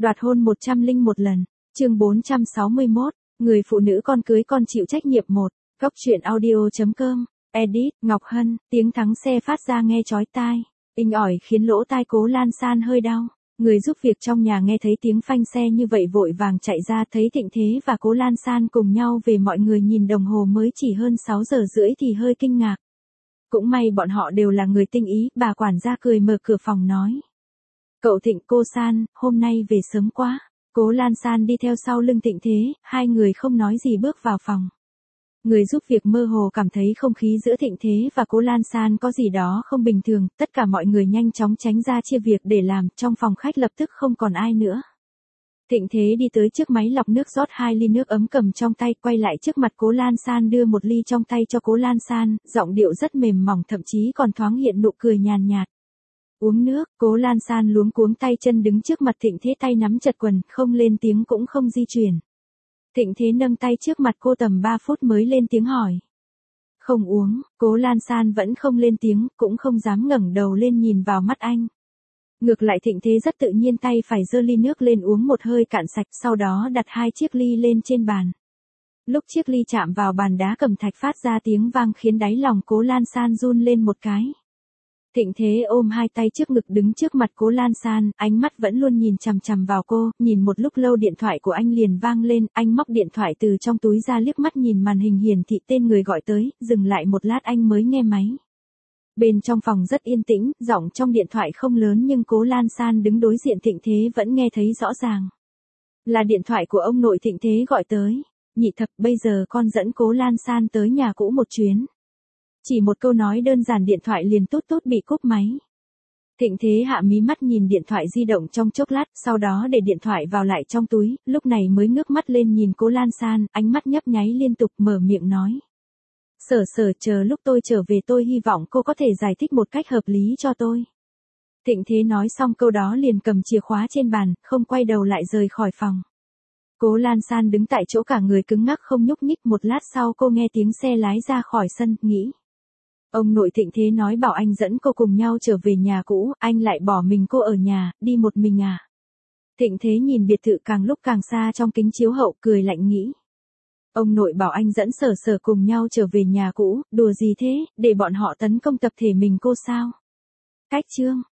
Đoạt hôn 101 lần. Chương 461. Người phụ nữ con cưới con chịu trách nhiệm 1. Góc truyện audio.com. Edit, Ngọc Hân, tiếng thắng xe phát ra nghe chói tai. Inh ỏi khiến lỗ tai Cố Lan San hơi đau. Người giúp việc trong nhà nghe thấy tiếng phanh xe như vậy vội vàng chạy ra, thấy Thịnh Thế và Cố Lan San cùng nhau về, mọi người nhìn đồng hồ mới chỉ hơn 6 giờ rưỡi thì hơi kinh ngạc. Cũng may bọn họ đều là người tinh ý, bà quản gia cười mở cửa phòng nói. Cậu Thịnh, cô San, hôm nay về sớm quá. Cố Lan San đi theo sau lưng Thịnh Thế, hai người không nói gì bước vào phòng. Người giúp việc mơ hồ cảm thấy không khí giữa Thịnh Thế và Cố Lan San có gì đó không bình thường, tất cả mọi người nhanh chóng tránh ra chia việc để làm, trong phòng khách lập tức không còn ai nữa. Thịnh Thế đi tới trước máy lọc nước rót 2 ly nước ấm cầm trong tay, quay lại trước mặt Cố Lan San đưa 1 ly trong tay cho Cố Lan San, giọng điệu rất mềm mỏng, thậm chí còn thoáng hiện nụ cười nhàn nhạt. Uống nước. Cố Lan San luống cuống tay chân đứng trước mặt Thịnh Thế, tay nắm chặt quần, không lên tiếng cũng không di chuyển. Thịnh Thế nâng tay trước mặt cô tầm 3 phút mới lên tiếng hỏi. Không uống. Cố Lan San vẫn không lên tiếng, cũng không dám ngẩng đầu lên nhìn vào mắt anh. Ngược lại Thịnh Thế rất tự nhiên tay phải giơ ly nước lên uống một hơi cạn sạch, sau đó đặt 2 chiếc ly lên trên bàn. Lúc chiếc ly chạm vào bàn đá cẩm thạch phát ra tiếng vang khiến đáy lòng Cố Lan San run lên một cái. Thịnh Thế ôm 2 tay trước ngực đứng trước mặt Cố Lan San, ánh mắt vẫn luôn nhìn chằm chằm vào cô, nhìn một lúc lâu điện thoại của anh liền vang lên, anh móc điện thoại từ trong túi ra liếc mắt nhìn màn hình hiển thị tên người gọi tới, dừng lại một lát anh mới nghe máy. Bên trong phòng rất yên tĩnh, giọng trong điện thoại không lớn nhưng Cố Lan San đứng đối diện Thịnh Thế vẫn nghe thấy rõ ràng. Là điện thoại của ông nội Thịnh Thế gọi tới. Nhị thập, bây giờ con dẫn Cố Lan San tới nhà cũ một chuyến. Chỉ một câu nói đơn giản điện thoại liền tút tút bị cúp máy. Thịnh Thế hạ mí mắt nhìn điện thoại di động trong chốc lát, sau đó để điện thoại vào lại trong túi, lúc này mới ngước mắt lên nhìn Cố Lan San, ánh mắt nhấp nháy liên tục, mở miệng nói. Sở, chờ lúc tôi trở về tôi hy vọng cô có thể giải thích một cách hợp lý cho tôi. Thịnh Thế nói xong câu đó liền cầm chìa khóa trên bàn, không quay đầu lại rời khỏi phòng. Cố Lan San đứng tại chỗ cả người cứng ngắc không nhúc nhích, một lát sau cô nghe tiếng xe lái ra khỏi sân, nghĩ. Ông nội Thịnh Thế nói bảo anh dẫn cô cùng nhau trở về nhà cũ, anh lại bỏ mình cô ở nhà, đi một mình à? Thịnh Thế nhìn biệt thự càng lúc càng xa trong kính chiếu hậu, cười lạnh nghĩ. Ông nội bảo anh dẫn Sở cùng nhau trở về nhà cũ, đùa gì thế, để bọn họ tấn công tập thể mình cô sao? Cách chương.